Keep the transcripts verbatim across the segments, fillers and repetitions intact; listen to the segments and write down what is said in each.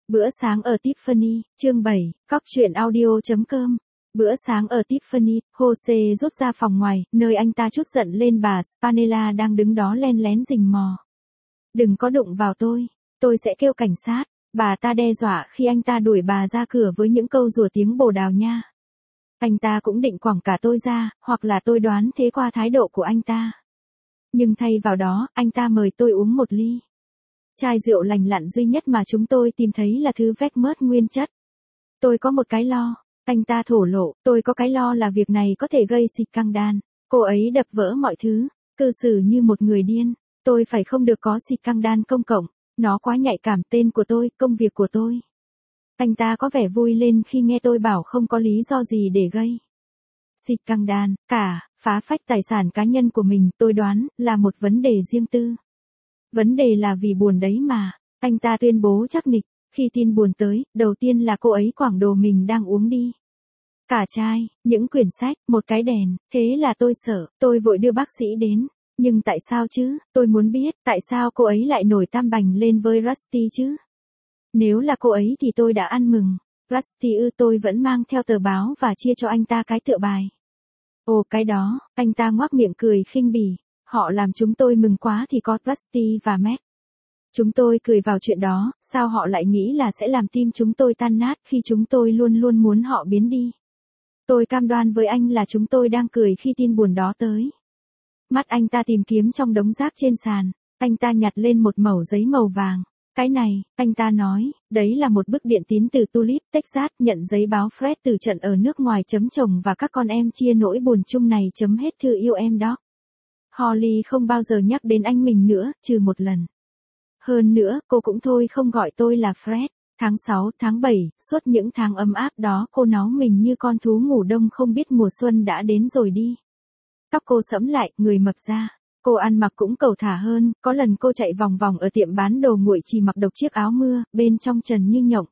Bữa sáng ở Tiffany, chương bảy, cóc truyện audio chấm com. Bữa sáng ở Tiffany, Jose rút ra phòng ngoài, nơi anh ta trút giận lên bà Spanella đang đứng đó len lén rình mò. Đừng có đụng vào tôi, tôi sẽ kêu cảnh sát, bà ta đe dọa khi anh ta đuổi bà ra cửa với những câu rủa tiếng Bồ Đào Nha. Anh ta cũng định quẳng cả tôi ra, hoặc là tôi đoán thế qua thái độ của anh ta. Nhưng thay vào đó, anh ta mời tôi uống một ly. Chai rượu lành lặn duy nhất mà chúng tôi tìm thấy là thứ vét mớt nguyên chất. Tôi có một cái lo, anh ta thổ lộ, tôi có cái lo là việc này có thể gây scandal. Cô ấy đập vỡ mọi thứ, cư xử như một người điên. Tôi phải không được có scandal công cộng, nó quá nhạy cảm, tên của tôi, công việc của tôi. Anh ta có vẻ vui lên khi nghe tôi bảo không có lý do gì để gây scandal cả, phá phách tài sản cá nhân của mình, tôi đoán là một vấn đề riêng tư. Vấn đề là vì buồn đấy mà, anh ta tuyên bố chắc nịch, khi tin buồn tới, đầu tiên là cô ấy quẳng đồ mình đang uống đi. Cả chai, những quyển sách, một cái đèn, thế là tôi sợ, tôi vội đưa bác sĩ đến. Nhưng tại sao chứ, tôi muốn biết, tại sao cô ấy lại nổi tam bành lên với Rusty chứ? Nếu là cô ấy thì tôi đã ăn mừng. Rusty ư, tôi vẫn mang theo tờ báo và chia cho anh ta cái tựa bài. Ồ cái đó, anh ta ngoác miệng cười khinh bỉ. Họ làm chúng tôi mừng quá thì có Rusty và Matt. Chúng tôi cười vào chuyện đó, sao họ lại nghĩ là sẽ làm tim chúng tôi tan nát khi chúng tôi luôn luôn muốn họ biến đi. Tôi cam đoan với anh là chúng tôi đang cười khi tin buồn đó tới. Mắt anh ta tìm kiếm trong đống rác trên sàn, anh ta nhặt lên một mẩu giấy màu vàng. Cái này, anh ta nói, đấy là một bức điện tín từ Tulip, Texas, nhận giấy báo Fred từ trận ở nước ngoài chấm chồng và các con em chia nỗi buồn chung này chấm hết thư yêu em đó. Holly không bao giờ nhắc đến anh mình nữa, trừ một lần. Hơn nữa, cô cũng thôi không gọi tôi là Fred. Tháng sáu, tháng bảy, suốt những tháng ấm áp đó cô náu mình như con thú ngủ đông không biết mùa xuân đã đến rồi đi. Tóc cô sẫm lại, người mập ra. Cô ăn mặc cũng cẩu thả hơn, có lần cô chạy vòng vòng ở tiệm bán đồ nguội chỉ mặc độc chiếc áo mưa, bên trong trần như nhộng.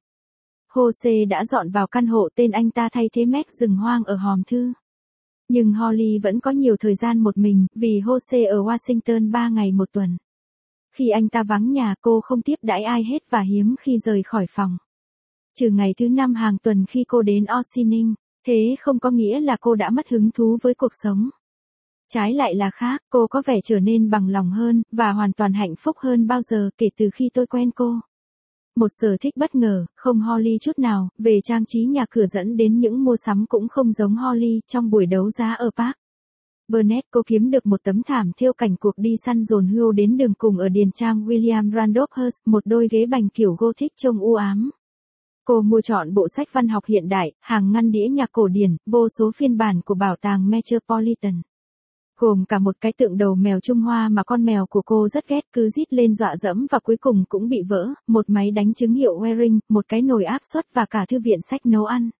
Jose đã dọn vào căn hộ tên anh ta thay thế Matt rừng hoang ở hòm thư. Nhưng Holly vẫn có nhiều thời gian một mình, vì Jose ở Washington ba ngày một tuần. Khi anh ta vắng nhà cô không tiếp đãi ai hết và hiếm khi rời khỏi phòng. Trừ ngày thứ năm hàng tuần khi cô đến Ossining, thế không có nghĩa là cô đã mất hứng thú với cuộc sống. Trái lại là khác, cô có vẻ trở nên bằng lòng hơn, và hoàn toàn hạnh phúc hơn bao giờ kể từ khi tôi quen cô. Một sở thích bất ngờ, không Holly chút nào, về trang trí nhà cửa dẫn đến những mua sắm cũng không giống Holly trong buổi đấu giá ở Park Burnett. Cô kiếm được một tấm thảm thêu cảnh cuộc đi săn dồn hươu đến đường cùng ở điền trang William Randolph Hearst, một đôi ghế bành kiểu Gothic trông u ám. Cô mua chọn bộ sách văn học hiện đại, hàng ngăn đĩa nhạc cổ điển, vô số phiên bản của bảo tàng Metropolitan. Gồm cả một cái tượng đầu mèo Trung Hoa mà con mèo của cô rất ghét, cứ rít lên dọa dẫm và cuối cùng cũng bị vỡ, một máy đánh trứng hiệu Waring, một cái nồi áp suất và cả thư viện sách nấu ăn.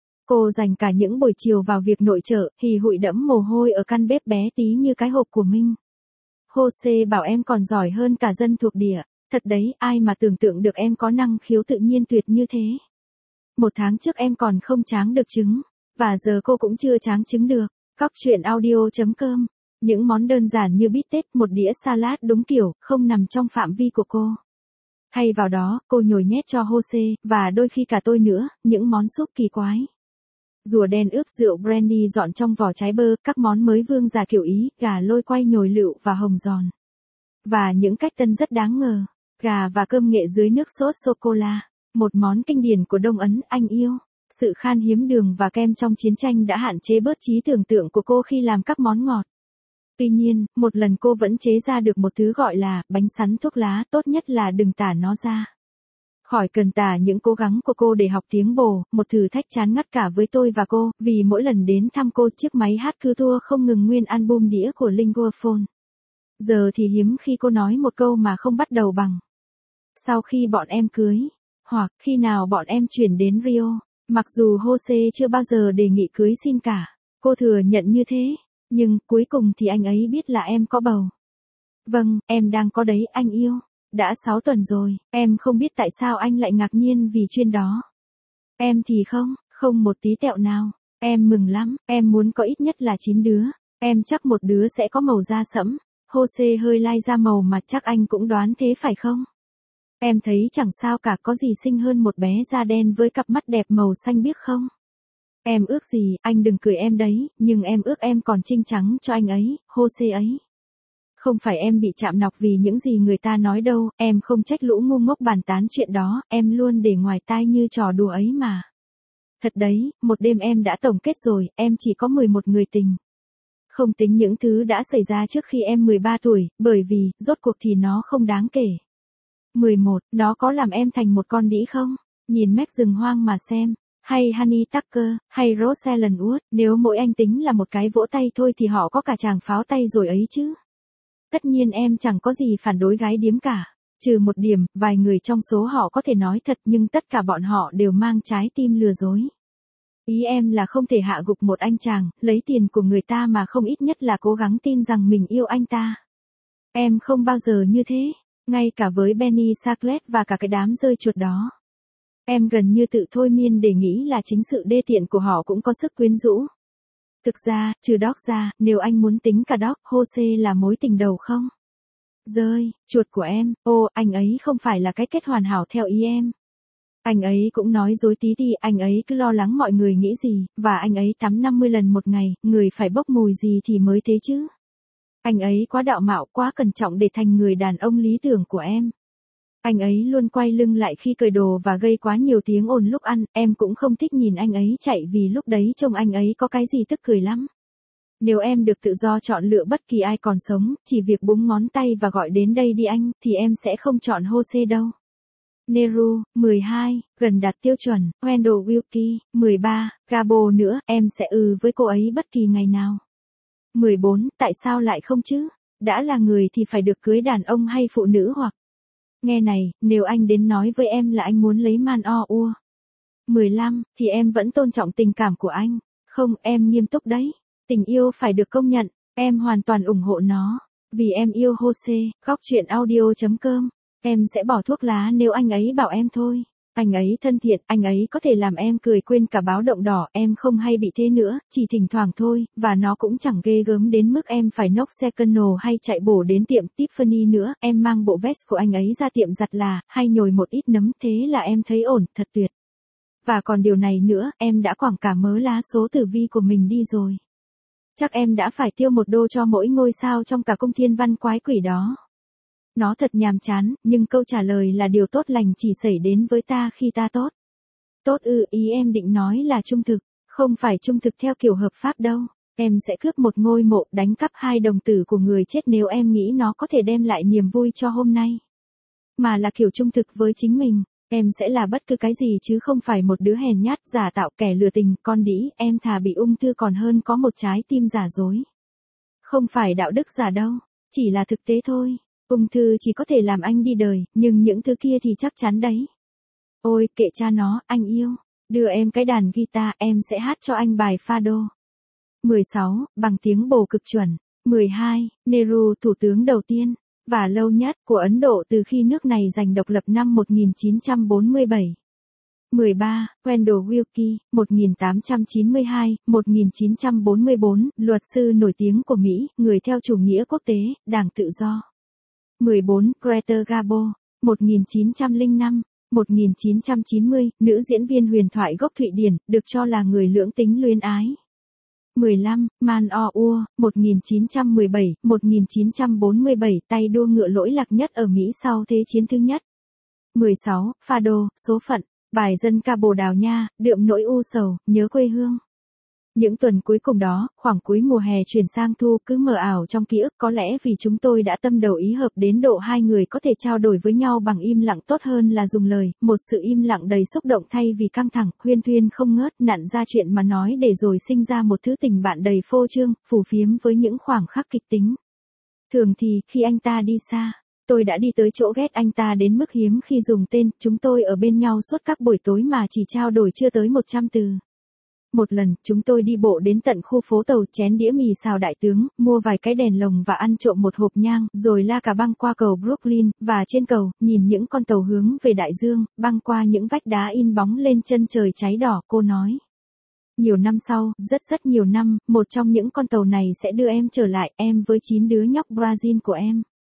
Cô dành cả những buổi chiều vào việc nội trợ, hì hụi đẫm mồ hôi ở căn bếp bé tí như cái hộp của Minh. Jose bảo em còn giỏi hơn cả dân thuộc địa. Thật đấy, ai mà tưởng tượng được em có năng khiếu tự nhiên tuyệt như thế. Một tháng trước em còn không tráng được trứng, và giờ cô cũng chưa tráng trứng được. Cóc truyện audio chấm com. Những món đơn giản như bít tết, một đĩa salad đúng kiểu, không nằm trong phạm vi của cô. Thay vào đó, cô nhồi nhét cho Jose, và đôi khi cả tôi nữa, những món súp kỳ quái. Rùa đen ướp rượu brandy dọn trong vỏ trái bơ, các món mới vương giả kiểu Ý, gà lôi quay nhồi lựu và hồng giòn. Và những cách tân rất đáng ngờ, gà và cơm nghệ dưới nước sốt sô-cô-la, một món kinh điển của Đông Ấn, anh yêu. Sự khan hiếm đường và kem trong chiến tranh đã hạn chế bớt trí tưởng tượng của cô khi làm các món ngọt. Tuy nhiên, một lần cô vẫn chế ra được một thứ gọi là bánh sắn thuốc lá, tốt nhất là đừng tả nó ra. Khỏi cần tả những cố gắng của cô để học tiếng Bồ, một thử thách chán ngắt cả với tôi và cô, vì mỗi lần đến thăm cô chiếc máy hát cứ tua không ngừng nguyên album đĩa của Linguaphone. Giờ thì hiếm khi cô nói một câu mà không bắt đầu bằng sau khi bọn em cưới, hoặc khi nào bọn em chuyển đến Rio. Mặc dù Jose chưa bao giờ đề nghị cưới xin cả, cô thừa nhận như thế, nhưng cuối cùng thì anh ấy biết là em có bầu. Vâng, em đang có đấy, anh yêu. Đã sáu tuần rồi, em không biết tại sao anh lại ngạc nhiên vì chuyện đó. Em thì không, không một tí tẹo nào. Em mừng lắm, em muốn có ít nhất là chín đứa. Em chắc một đứa sẽ có màu da sẫm. Jose hơi lai ra màu mặt, chắc anh cũng đoán thế phải không? Em thấy chẳng sao cả, có gì xinh hơn một bé da đen với cặp mắt đẹp màu xanh biếc không? Em ước gì, anh đừng cười em đấy, nhưng em ước em còn trinh trắng cho anh ấy, Jose ấy. Không phải em bị chạm nọc vì những gì người ta nói đâu, em không trách lũ ngu ngốc bàn tán chuyện đó, em luôn để ngoài tai như trò đùa ấy mà. Thật đấy, một đêm em đã tổng kết rồi, em chỉ có mười một người tình. Không tính những thứ đã xảy ra trước khi em mười ba tuổi, bởi vì, rốt cuộc thì nó không đáng kể. mười một, nó có làm em thành một con đĩ không? Nhìn mép rừng hoang mà xem. Hay Honey Tucker, hay Rosalind Wood, nếu mỗi anh tính là một cái vỗ tay thôi thì họ có cả tràng pháo tay rồi ấy chứ. Tất nhiên em chẳng có gì phản đối gái điếm cả. Trừ một điểm, vài người trong số họ có thể nói thật nhưng tất cả bọn họ đều mang trái tim lừa dối. Ý em là không thể hạ gục một anh chàng, lấy tiền của người ta mà không ít nhất là cố gắng tin rằng mình yêu anh ta. Em không bao giờ như thế, ngay cả với Benny Scarlett và cả cái đám rơi chuột đó. Em gần như tự thôi miên để nghĩ là chính sự đê tiện của họ cũng có sức quyến rũ. Thực ra, trừ Doc ra, nếu anh muốn tính cả Doc, Jose là mối tình đầu không? Rơi, chuột của em, ô, anh ấy không phải là cái kết hoàn hảo theo ý em. Anh ấy cũng nói dối tí thì anh ấy cứ lo lắng mọi người nghĩ gì, và anh ấy tắm năm mươi lần một ngày, người phải bốc mùi gì thì mới thế chứ. Anh ấy quá đạo mạo, quá cẩn trọng để thành người đàn ông lý tưởng của em. Anh ấy luôn quay lưng lại khi cởi đồ và gây quá nhiều tiếng ồn lúc ăn, em cũng không thích nhìn anh ấy chạy vì lúc đấy trông anh ấy có cái gì tức cười lắm. Nếu em được tự do chọn lựa bất kỳ ai còn sống, chỉ việc búng ngón tay và gọi đến đây đi anh, thì em sẽ không chọn Jose đâu. Neru, mười hai, gần đạt tiêu chuẩn, Wendell Wilkie, mười ba, Gabo nữa, em sẽ ừ với cô ấy bất kỳ ngày nào. mười bốn, tại sao lại không chứ? Đã là người thì phải được cưới đàn ông hay phụ nữ hoặc... Nghe này, nếu anh đến nói với em là anh muốn lấy man o ua. mười lăm, thì em vẫn tôn trọng tình cảm của anh. Không, em nghiêm túc đấy. Tình yêu phải được công nhận, em hoàn toàn ủng hộ nó. Vì em yêu Jose, góc truyện audio chấm com. Em sẽ bỏ thuốc lá nếu anh ấy bảo em thôi. Anh ấy thân thiện, anh ấy có thể làm em cười quên cả báo động đỏ, em không hay bị thế nữa, chỉ thỉnh thoảng thôi, và nó cũng chẳng ghê gớm đến mức em phải nốc xe Colonel hay chạy bổ đến tiệm Tiffany nữa, em mang bộ vest của anh ấy ra tiệm giặt là, hay nhồi một ít nấm, thế là em thấy ổn, thật tuyệt. Và còn điều này nữa, em đã quảng cả mớ lá số tử vi của mình đi rồi. Chắc em đã phải tiêu một đô cho mỗi ngôi sao trong cả cung thiên văn quái quỷ đó. Nó thật nhàm chán, nhưng câu trả lời là điều tốt lành chỉ xảy đến với ta khi ta tốt. Tốt ư, ý em định nói là trung thực, không phải trung thực theo kiểu hợp pháp đâu. Em sẽ cướp một ngôi mộ, đánh cắp hai đồng tử của người chết nếu em nghĩ nó có thể đem lại niềm vui cho hôm nay. Mà là kiểu trung thực với chính mình, em sẽ là bất cứ cái gì chứ không phải một đứa hèn nhát, giả tạo, kẻ lừa tình, con đĩ, em thà bị ung thư còn hơn có một trái tim giả dối. Không phải đạo đức giả đâu, chỉ là thực tế thôi. Ung thư chỉ có thể làm anh đi đời, nhưng những thứ kia thì chắc chắn đấy. Ôi, kệ cha nó, anh yêu. Đưa em cái đàn guitar, em sẽ hát cho anh bài Fado. mười sáu, bằng tiếng bồ cực chuẩn. mười hai, Nehru, thủ tướng đầu tiên, và lâu nhất, của Ấn Độ từ khi nước này giành độc lập năm một nghìn chín trăm bốn mươi bảy. mười ba, Wendell Wilkie, một nghìn tám trăm chín mươi hai đến một nghìn chín trăm bốn mươi bốn, luật sư nổi tiếng của Mỹ, người theo chủ nghĩa quốc tế, Đảng Tự do. mười bốn, Greta Garbo, một nghìn chín trăm lẻ năm đến một nghìn chín trăm chín mươi, nữ diễn viên huyền thoại gốc Thụy Điển, được cho là người lưỡng tính luyến ái. mười lăm, Man O Ua, một nghìn chín trăm mười bảy đến một nghìn chín trăm bốn mươi bảy, tay đua ngựa lỗi lạc nhất ở Mỹ sau Thế chiến thứ nhất. mười sáu, Fado, số phận, bài dân ca Bồ Đào Nha, đượm nỗi u sầu, nhớ quê hương. Những tuần cuối cùng đó, khoảng cuối mùa hè chuyển sang thu, cứ mờ ảo trong ký ức, có lẽ vì chúng tôi đã tâm đầu ý hợp đến độ hai người có thể trao đổi với nhau bằng im lặng tốt hơn là dùng lời, một sự im lặng đầy xúc động thay vì căng thẳng, huyên thuyên không ngớt, nặn ra chuyện mà nói để rồi sinh ra một thứ tình bạn đầy phô trương, phù phiếm với những khoảng khắc kịch tính. Thường thì, khi anh ta đi xa, tôi đã đi tới chỗ ghét anh ta đến mức hiếm khi dùng tên, chúng tôi ở bên nhau suốt các buổi tối mà chỉ trao đổi chưa tới một trăm từ. Một lần, chúng tôi đi bộ đến tận khu phố tàu, chén đĩa mì xào đại tướng, mua vài cái đèn lồng và ăn trộm một hộp nhang, rồi la cà băng qua cầu Brooklyn, và trên cầu, nhìn những con tàu hướng về đại dương, băng qua những vách đá in bóng lên chân trời cháy đỏ, cô nói. Nhiều năm sau, rất rất nhiều năm, một trong những con tàu này sẽ đưa em trở lại, em với chín đứa nhóc Brazil của em.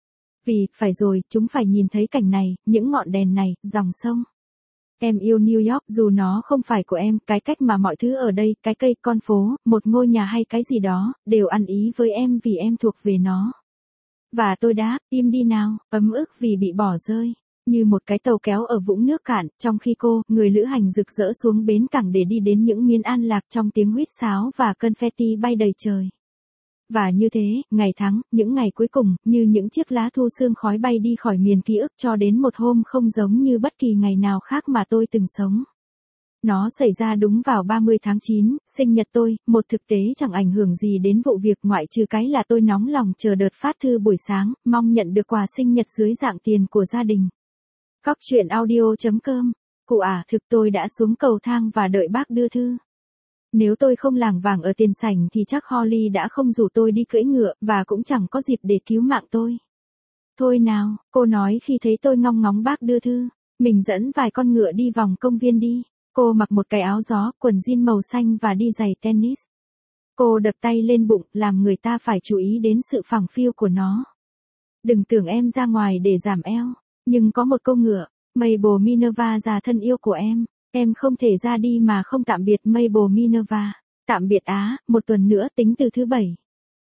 Vì, phải rồi, chúng phải nhìn thấy cảnh này, những ngọn đèn này, dòng sông. Em yêu New York dù nó không phải của em, cái cách mà mọi thứ ở đây, cái cây, con phố, một ngôi nhà hay cái gì đó, đều ăn ý với em vì em thuộc về nó. Và tôi đáp, im đi nào, ấm ức vì bị bỏ rơi. Như một cái tàu kéo ở vũng nước cạn, trong khi cô, người lữ hành rực rỡ xuống bến cảng để đi đến những miền an lạc trong tiếng huýt sáo và confetti bay đầy trời. Và như thế, ngày tháng, những ngày cuối cùng, như những chiếc lá thu sương khói bay đi khỏi miền ký ức cho đến một hôm không giống như bất kỳ ngày nào khác mà tôi từng sống. Nó xảy ra đúng vào ba mươi tháng chín, sinh nhật tôi, một thực tế chẳng ảnh hưởng gì đến vụ việc ngoại trừ cái là tôi nóng lòng chờ đợt phát thư buổi sáng, mong nhận được quà sinh nhật dưới dạng tiền của gia đình. Cóc truyện audio chấm com. Cụ à, thực tôi đã xuống cầu thang và đợi bác đưa thư. Nếu tôi không lảng vảng ở tiền sảnh thì chắc Holly đã không rủ tôi đi cưỡi ngựa, và cũng chẳng có dịp để cứu mạng tôi. Thôi nào, cô nói khi thấy tôi ngong ngóng bác đưa thư. Mình dẫn vài con ngựa đi vòng công viên đi. Cô mặc một cái áo gió, quần jean màu xanh và đi giày tennis. Cô đập tay lên bụng, làm người ta phải chú ý đến sự phẳng phiu của nó. Đừng tưởng em ra ngoài để giảm eo. Nhưng có một cô ngựa, Mabel Minerva già thân yêu của em. Em không thể ra đi mà không tạm biệt Mabel Minerva. Tạm biệt Á, một tuần nữa tính từ thứ bảy.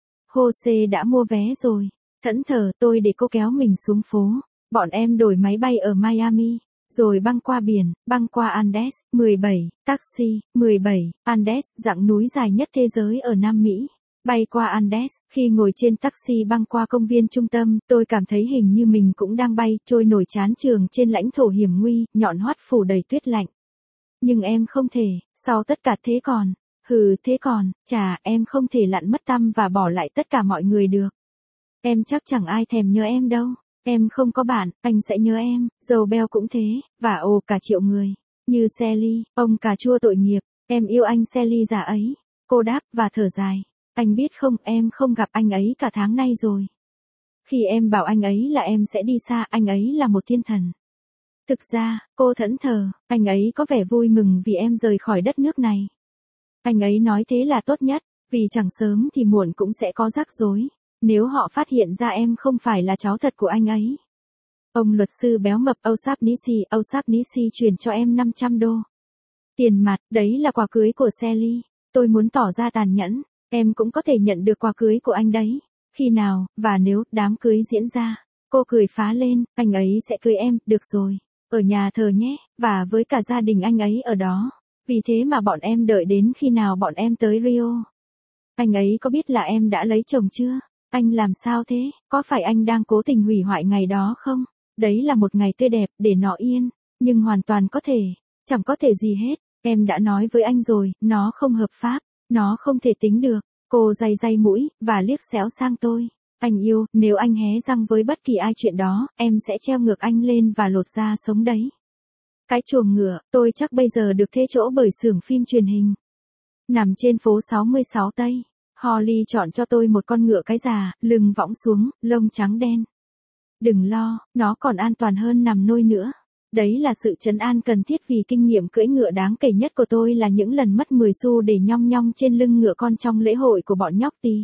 Jose đã mua vé rồi. Thẫn thờ tôi để cô kéo mình xuống phố. Bọn em đổi máy bay ở Miami. Rồi băng qua biển, băng qua Andes, mười bảy, taxi, mười bảy, Andes, dặng núi dài nhất thế giới ở Nam Mỹ. Bay qua Andes, khi ngồi trên taxi băng qua công viên trung tâm, tôi cảm thấy hình như mình cũng đang bay, trôi nổi chán trường trên lãnh thổ hiểm nguy, nhọn hoắt phủ đầy tuyết lạnh. Nhưng em không thể, sau tất cả thế còn, hừ thế còn, chà, em không thể lặn mất tăm và bỏ lại tất cả mọi người được. Em chắc chẳng ai thèm nhớ em đâu. Em không có bạn, anh sẽ nhớ em, dầu beo cũng thế, và ồ cả triệu người. Như Sally, ông cà chua tội nghiệp, em yêu anh Sally già ấy. Cô đáp và thở dài. Anh biết không, em không gặp anh ấy cả tháng nay rồi. Khi em bảo anh ấy là em sẽ đi xa, anh ấy là một thiên thần. Thực ra, cô thẫn thờ, anh ấy có vẻ vui mừng vì em rời khỏi đất nước này. Anh ấy nói thế là tốt nhất, vì chẳng sớm thì muộn cũng sẽ có rắc rối. Nếu họ phát hiện ra em không phải là cháu thật của anh ấy. Ông luật sư béo mập O'Shaughnessy, O'Shaughnessy chuyển cho em năm trăm đô. Tiền mặt, đấy là quà cưới của Sally. Tôi muốn tỏ ra tàn nhẫn, em cũng có thể nhận được quà cưới của anh đấy. Khi nào, và nếu đám cưới diễn ra, cô cười phá lên, anh ấy sẽ cưới em, được rồi. Ở nhà thờ nhé, và với cả gia đình anh ấy ở đó. Vì thế mà bọn em đợi đến khi nào bọn em tới Rio. Anh ấy có biết là em đã lấy chồng chưa? Anh làm sao thế? Có phải anh đang cố tình hủy hoại ngày đó không? Đấy là một ngày tươi đẹp, để nó yên. Nhưng hoàn toàn có thể. Chẳng có thể gì hết. Em đã nói với anh rồi, nó không hợp pháp. Nó không thể tính được. Cô day day mũi, và liếc xéo sang tôi. Anh yêu, nếu anh hé răng với bất kỳ ai chuyện đó, em sẽ treo ngược anh lên và lột da sống đấy. Cái chuồng ngựa, tôi chắc bây giờ được thế chỗ bởi xưởng phim truyền hình. Nằm trên phố sáu mươi sáu Tây. Holly chọn cho tôi một con ngựa cái già, lưng võng xuống, lông trắng đen. Đừng lo, nó còn an toàn hơn nằm nôi nữa. Đấy là sự trấn an cần thiết vì kinh nghiệm cưỡi ngựa đáng kể nhất của tôi là những lần mất mười xu để nhong nhong trên lưng ngựa con trong lễ hội của bọn nhóc tì.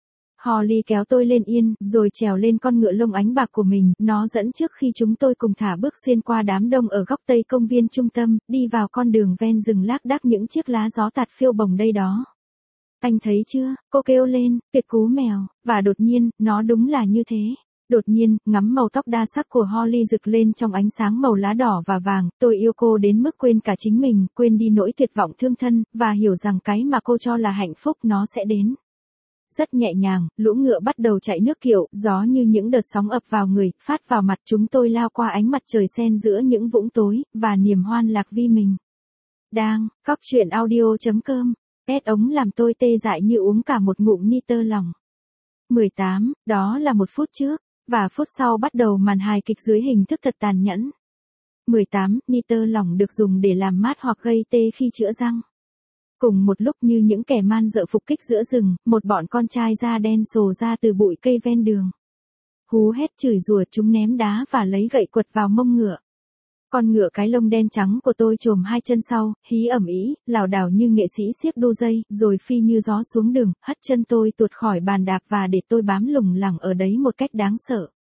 Holly kéo tôi lên yên, rồi trèo lên con ngựa lông ánh bạc của mình, nó dẫn trước khi chúng tôi cùng thả bước xuyên qua đám đông ở góc tây công viên trung tâm, đi vào con đường ven rừng lác đác những chiếc lá gió tạt phiêu bồng đây đó. Anh thấy chưa, cô kêu lên, tuyệt cú mèo, và đột nhiên, nó đúng là như thế. Đột nhiên, ngắm màu tóc đa sắc của Holly rực lên trong ánh sáng màu lá đỏ và vàng, tôi yêu cô đến mức quên cả chính mình, quên đi nỗi tuyệt vọng thương thân, và hiểu rằng cái mà cô cho là hạnh phúc nó sẽ đến. Rất nhẹ nhàng, lũ ngựa bắt đầu chạy nước kiệu, gió như những đợt sóng ập vào người, phát vào mặt chúng tôi lao qua ánh mặt trời xen giữa những vũng tối, và niềm hoan lạc vi mình. Đang, cóc truyện audio chấm com. Pét ống làm tôi tê dại như uống cả một ngụm nitơ lỏng. mười tám, đó là một phút trước, và phút sau bắt đầu màn hài kịch dưới hình thức thật tàn nhẫn. mười tám, nitơ lỏng được dùng để làm mát hoặc gây tê khi chữa răng. Cùng một lúc như những kẻ man dợ phục kích giữa rừng, một bọn con trai da đen sồ ra từ bụi cây ven đường. Hú hét chửi rủa, chúng ném đá và lấy gậy quật vào mông ngựa. Con ngựa cái lông đen trắng của tôi chồm hai chân sau, hí ẩm ý, lảo đảo như nghệ sĩ xiếc đu dây, rồi phi như gió xuống đường, hất chân tôi tuột khỏi bàn đạp và để tôi bám lủng lẳng ở đấy một cách đáng sợ.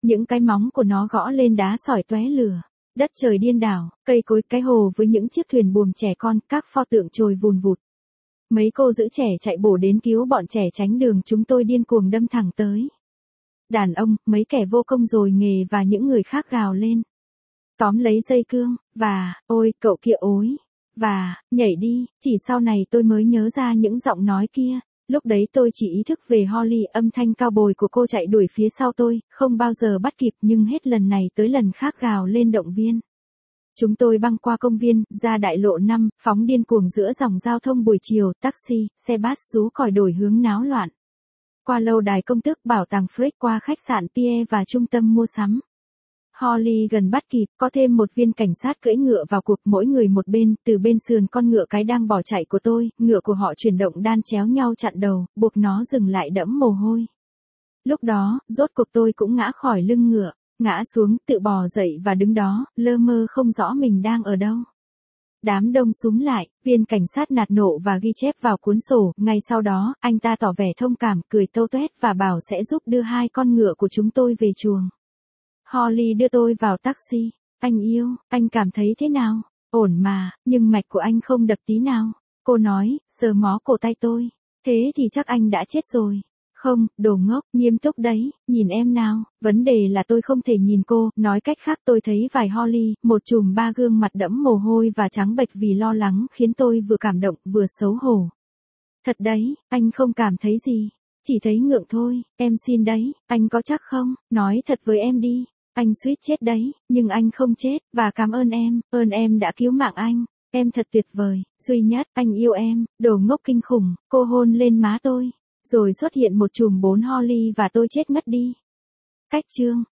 Những cái móng của nó gõ lên đá sỏi tóe lửa. Đất trời điên đảo, cây cối, cái hồ với những chiếc thuyền buồm trẻ con, các pho tượng trồi vùn vụt. Mấy cô giữ trẻ chạy bổ đến cứu bọn trẻ tránh đường, chúng tôi điên cuồng đâm thẳng tới. Đàn ông, mấy kẻ vô công rồi nghề và những người khác gào lên. Tóm lấy dây cương, và, ôi, cậu kia ối, và, nhảy đi, chỉ sau này tôi mới nhớ ra những giọng nói kia. Lúc đấy tôi chỉ ý thức về Holly, âm thanh cao bồi của cô chạy đuổi phía sau tôi, không bao giờ bắt kịp nhưng hết lần này tới lần khác gào lên động viên. Chúng tôi băng qua công viên, ra đại lộ năm, phóng điên cuồng giữa dòng giao thông buổi chiều, taxi, xe bus rú còi đổi hướng náo loạn. Qua lâu đài công tước, bảo tàng Frick, qua khách sạn Pierre và trung tâm mua sắm. Holly gần bắt kịp, có thêm một viên cảnh sát cưỡi ngựa vào cuộc, mỗi người một bên, từ bên sườn con ngựa cái đang bỏ chạy của tôi, ngựa của họ chuyển động đan chéo nhau chặn đầu, buộc nó dừng lại đẫm mồ hôi. Lúc đó, rốt cuộc tôi cũng ngã khỏi lưng ngựa, ngã xuống, tự bò dậy và đứng đó, lơ mơ không rõ mình đang ở đâu. Đám đông súm lại, viên cảnh sát nạt nộ và ghi chép vào cuốn sổ, ngay sau đó, anh ta tỏ vẻ thông cảm, cười tâu tuét và bảo sẽ giúp đưa hai con ngựa của chúng tôi về chuồng. Holly đưa tôi vào taxi. Anh yêu, anh cảm thấy thế nào? Ổn mà, nhưng mạch của anh không đập tí nào. Cô nói, sờ mó cổ tay tôi. Thế thì chắc anh đã chết rồi. Không, đồ ngốc, nghiêm túc đấy, nhìn em nào. Vấn đề là tôi không thể nhìn cô, nói cách khác tôi thấy vài Holly, một chùm ba gương mặt đẫm mồ hôi và trắng bệch vì lo lắng khiến tôi vừa cảm động vừa xấu hổ. Thật đấy, anh không cảm thấy gì. Chỉ thấy ngượng thôi, em xin đấy, anh có chắc không? Nói thật với em đi. Anh suýt chết đấy, nhưng anh không chết, và cảm ơn em, ơn em đã cứu mạng anh. Em thật tuyệt vời, duy nhất, anh yêu em, đồ ngốc kinh khủng. Cô hôn lên má tôi, rồi xuất hiện một chùm bốn Holly và tôi chết ngất đi. Cách chương